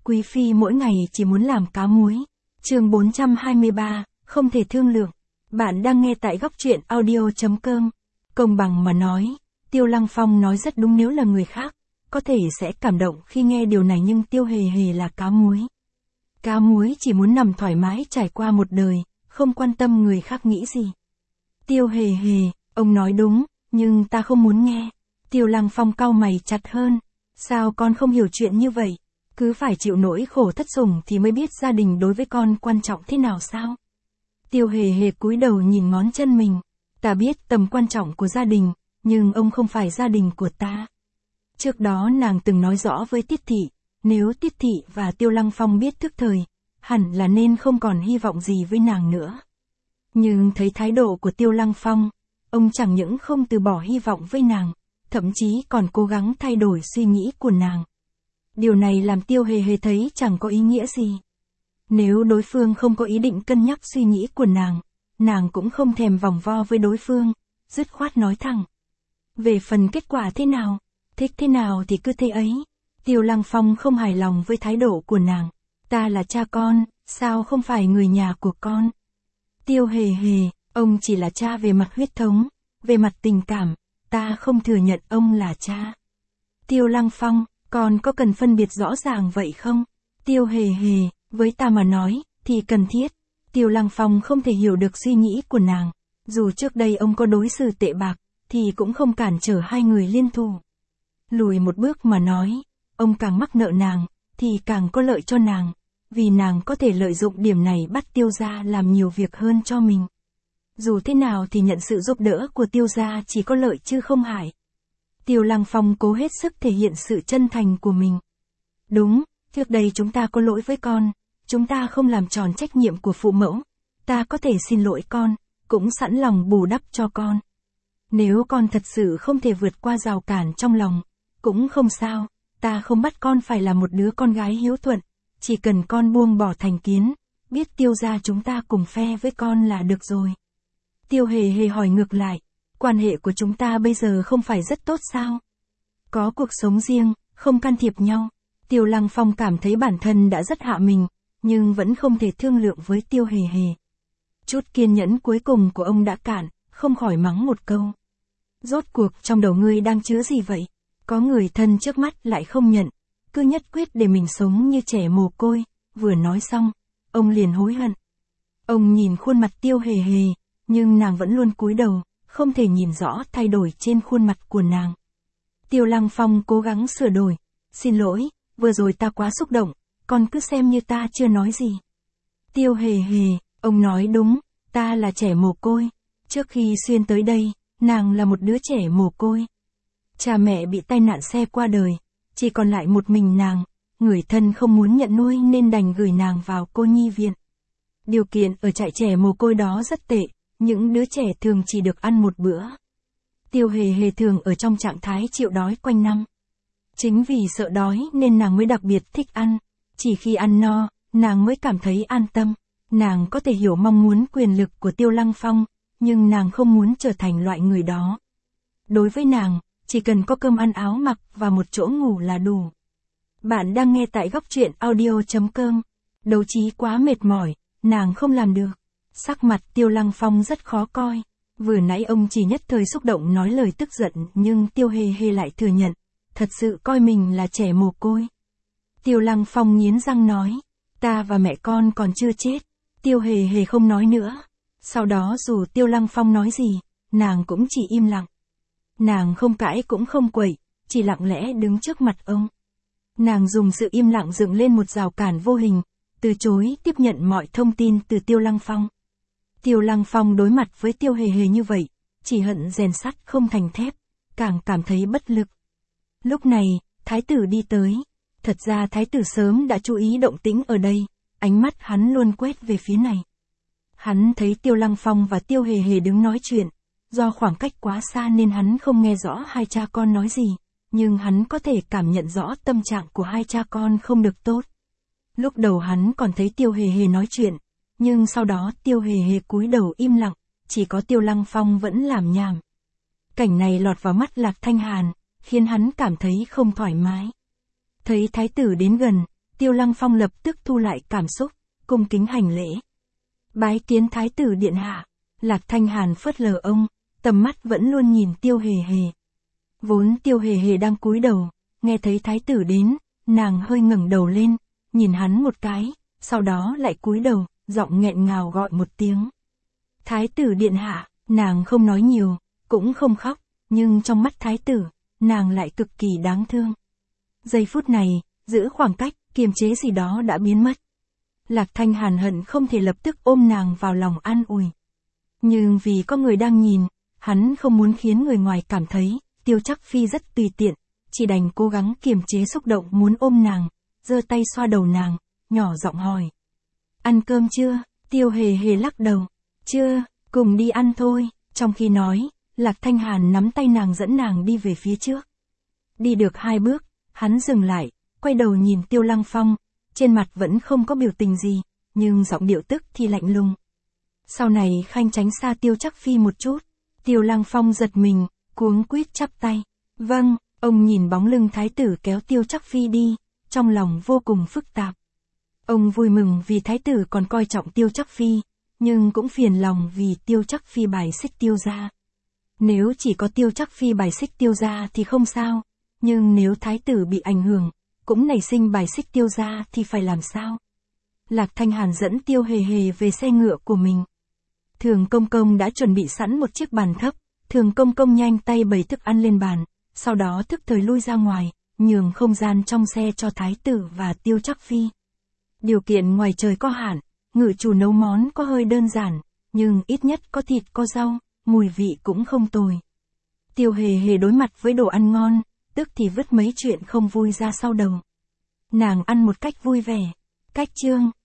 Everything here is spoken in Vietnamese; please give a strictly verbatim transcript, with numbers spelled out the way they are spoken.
quý phi mỗi ngày chỉ muốn làm cá muối. Chương bốn trăm hai mươi ba, không thể thương lượng. Bạn đang nghe tại góc truyện audio chấm com. Công bằng mà nói, Tiêu Lăng Phong nói rất đúng, nếu là người khác, có thể sẽ cảm động khi nghe điều này, nhưng Tiêu Hề Hề là cá muối. Cá muối chỉ muốn nằm thoải mái trải qua một đời, không quan tâm người khác nghĩ gì. Tiêu Hề Hề, ông nói đúng, nhưng ta không muốn nghe. Tiêu Lăng Phong cau mày chặt hơn. Sao con không hiểu chuyện như vậy? Cứ phải chịu nỗi khổ thất sủng thì mới biết gia đình đối với con quan trọng thế nào sao? Tiêu Hề Hề cúi đầu nhìn ngón chân mình. Ta biết tầm quan trọng của gia đình, nhưng ông không phải gia đình của ta. Trước đó nàng từng nói rõ với Tiết Thị, nếu Tiết Thị và Tiêu Lăng Phong biết thức thời, hẳn là nên không còn hy vọng gì với nàng nữa. Nhưng thấy thái độ của Tiêu Lăng Phong, ông chẳng những không từ bỏ hy vọng với nàng, thậm chí còn cố gắng thay đổi suy nghĩ của nàng. Điều này làm Tiêu Hề Hề thấy chẳng có ý nghĩa gì. Nếu đối phương không có ý định cân nhắc suy nghĩ của nàng, nàng cũng không thèm vòng vo với đối phương, dứt khoát nói thẳng. Về phần kết quả thế nào, thích thế nào thì cứ thế ấy. Tiêu Lăng Phong không hài lòng với thái độ của nàng. Ta là cha con, sao không phải người nhà của con? Tiêu Hề Hề, ông chỉ là cha về mặt huyết thống, về mặt tình cảm, ta không thừa nhận ông là cha. Tiêu Lăng Phong, con có cần phân biệt rõ ràng vậy không? Tiêu Hề Hề, với ta mà nói, thì cần thiết. Tiêu Lăng Phong không thể hiểu được suy nghĩ của nàng. Dù trước đây ông có đối xử tệ bạc, thì cũng không cản trở hai người liên thù. Lùi một bước mà nói, ông càng mắc nợ nàng, thì càng có lợi cho nàng. Vì nàng có thể lợi dụng điểm này bắt Tiêu gia làm nhiều việc hơn cho mình. Dù thế nào thì nhận sự giúp đỡ của Tiêu gia chỉ có lợi chứ không hại. Tiêu Lăng Phong cố hết sức thể hiện sự chân thành của mình. Đúng, trước đây chúng ta có lỗi với con, chúng ta không làm tròn trách nhiệm của phụ mẫu. Ta có thể xin lỗi con, cũng sẵn lòng bù đắp cho con. Nếu con thật sự không thể vượt qua rào cản trong lòng, cũng không sao, ta không bắt con phải là một đứa con gái hiếu thuận, chỉ cần con buông bỏ thành kiến, biết Tiêu gia chúng ta cùng phe với con là được rồi. Tiêu Hề Hề hỏi ngược lại, quan hệ của chúng ta bây giờ không phải rất tốt sao? Có cuộc sống riêng, không can thiệp nhau. Tiêu Lăng Phong cảm thấy bản thân đã rất hạ mình, nhưng vẫn không thể thương lượng với Tiêu Hề Hề. Chút kiên nhẫn cuối cùng của ông đã cạn, không khỏi mắng một câu. Rốt cuộc trong đầu ngươi đang chứa gì vậy? Có người thân trước mắt lại không nhận, cứ nhất quyết để mình sống như trẻ mồ côi. Vừa nói xong, ông liền hối hận. Ông nhìn khuôn mặt Tiêu Hề Hề, nhưng nàng vẫn luôn cúi đầu, không thể nhìn rõ thay đổi trên khuôn mặt của nàng. Tiêu Lăng Phong cố gắng sửa đổi. Xin lỗi, vừa rồi ta quá xúc động, con cứ xem như ta chưa nói gì. Tiêu Hề Hề, ông nói đúng, ta là trẻ mồ côi. Trước khi xuyên tới đây, nàng là một đứa trẻ mồ côi. Cha mẹ bị tai nạn xe qua đời, chỉ còn lại một mình nàng, người thân không muốn nhận nuôi nên đành gửi nàng vào cô nhi viện. Điều kiện ở trại trẻ mồ côi đó rất tệ, những đứa trẻ thường chỉ được ăn một bữa. Tiêu Hề Hề thường ở trong trạng thái chịu đói quanh năm. Chính vì sợ đói nên nàng mới đặc biệt thích ăn, chỉ khi ăn no, nàng mới cảm thấy an tâm. Nàng có thể hiểu mong muốn quyền lực của Tiêu Lăng Phong, nhưng nàng không muốn trở thành loại người đó. Đối với nàng, chỉ cần có cơm ăn áo mặc và một chỗ ngủ là đủ. Bạn đang nghe tại góc truyện audio chấm com. Đấu trí quá mệt mỏi, nàng không làm được. Sắc mặt Tiêu Lăng Phong rất khó coi. Vừa nãy ông chỉ nhất thời xúc động nói lời tức giận, nhưng Tiêu Hề Hề lại thừa nhận, thật sự coi mình là trẻ mồ côi. Tiêu Lăng Phong nghiến răng nói, ta và mẹ con còn chưa chết. Tiêu Hề Hề không nói nữa. Sau đó dù Tiêu Lăng Phong nói gì, nàng cũng chỉ im lặng. Nàng không cãi cũng không quậy, chỉ lặng lẽ đứng trước mặt ông. Nàng dùng sự im lặng dựng lên một rào cản vô hình, từ chối tiếp nhận mọi thông tin từ Tiêu Lăng Phong. Tiêu Lăng Phong đối mặt với Tiêu Hề Hề như vậy, chỉ hận rèn sắt không thành thép, càng cảm thấy bất lực. Lúc này, thái tử đi tới. Thật ra thái tử sớm đã chú ý động tĩnh ở đây, ánh mắt hắn luôn quét về phía này. Hắn thấy Tiêu Lăng Phong và Tiêu Hề Hề đứng nói chuyện, do khoảng cách quá xa nên hắn không nghe rõ hai cha con nói gì, nhưng hắn có thể cảm nhận rõ tâm trạng của hai cha con không được tốt. Lúc đầu hắn còn thấy Tiêu Hề Hề nói chuyện, nhưng sau đó Tiêu Hề Hề cúi đầu im lặng, chỉ có Tiêu Lăng Phong vẫn làm nhảm. Cảnh này lọt vào mắt Lạc Thanh Hàn, khiến hắn cảm thấy không thoải mái. Thấy thái tử đến gần, Tiêu Lăng Phong lập tức thu lại cảm xúc, cung kính hành lễ. Bái kiến thái tử điện hạ. Lạc Thanh Hàn phớt lờ ông, tầm mắt vẫn luôn nhìn Tiêu Hề Hề. Vốn Tiêu Hề Hề đang cúi đầu, nghe thấy thái tử đến, nàng hơi ngẩng đầu lên, nhìn hắn một cái, sau đó lại cúi đầu, giọng nghẹn ngào gọi một tiếng. Thái tử điện hạ, nàng không nói nhiều, cũng không khóc, nhưng trong mắt thái tử, nàng lại cực kỳ đáng thương. Giây phút này, giữ khoảng cách, kiềm chế gì đó đã biến mất. Lạc Thanh Hàn hận không thể lập tức ôm nàng vào lòng an ủi. Nhưng vì có người đang nhìn, hắn không muốn khiến người ngoài cảm thấy, Tiêu Trắc Phi rất tùy tiện, chỉ đành cố gắng kiềm chế xúc động muốn ôm nàng, giơ tay xoa đầu nàng, nhỏ giọng hỏi. Ăn cơm chưa? Tiêu Hề Hề lắc đầu. Chưa, cùng đi ăn thôi. Trong khi nói, Lạc Thanh Hàn nắm tay nàng dẫn nàng đi về phía trước. Đi được hai bước, hắn dừng lại, quay đầu nhìn Tiêu Lăng Phong, trên mặt vẫn không có biểu tình gì, nhưng giọng điệu tức thì lạnh lùng. Sau này khanh tránh xa Tiêu Trắc Phi một chút. Tiêu Lăng Phong giật mình, cuống quýt chắp tay. Vâng, ông nhìn bóng lưng thái tử kéo Tiêu Trắc Phi đi, trong lòng vô cùng phức tạp. Ông vui mừng vì thái tử còn coi trọng Tiêu Trắc Phi, nhưng cũng phiền lòng vì Tiêu Trắc Phi bài xích Tiêu gia. Nếu chỉ có Tiêu Trắc Phi bài xích Tiêu gia thì không sao, nhưng nếu thái tử bị ảnh hưởng, cũng nảy sinh bài xích Tiêu gia thì phải làm sao? Lạc Thanh Hàn dẫn Tiêu Hề Hề về xe ngựa của mình. Thường Công Công đã chuẩn bị sẵn một chiếc bàn thấp, Thường Công Công nhanh tay bày thức ăn lên bàn, sau đó thức thời lui ra ngoài, nhường không gian trong xe cho thái tử và Tiêu Trắc Phi. Điều kiện ngoài trời có hạn, ngự chủ nấu món có hơi đơn giản, nhưng ít nhất có thịt có rau, mùi vị cũng không tồi. Tiêu Hề Hề đối mặt với đồ ăn ngon, tức thì vứt mấy chuyện không vui ra sau đầu. Nàng ăn một cách vui vẻ. Cách chương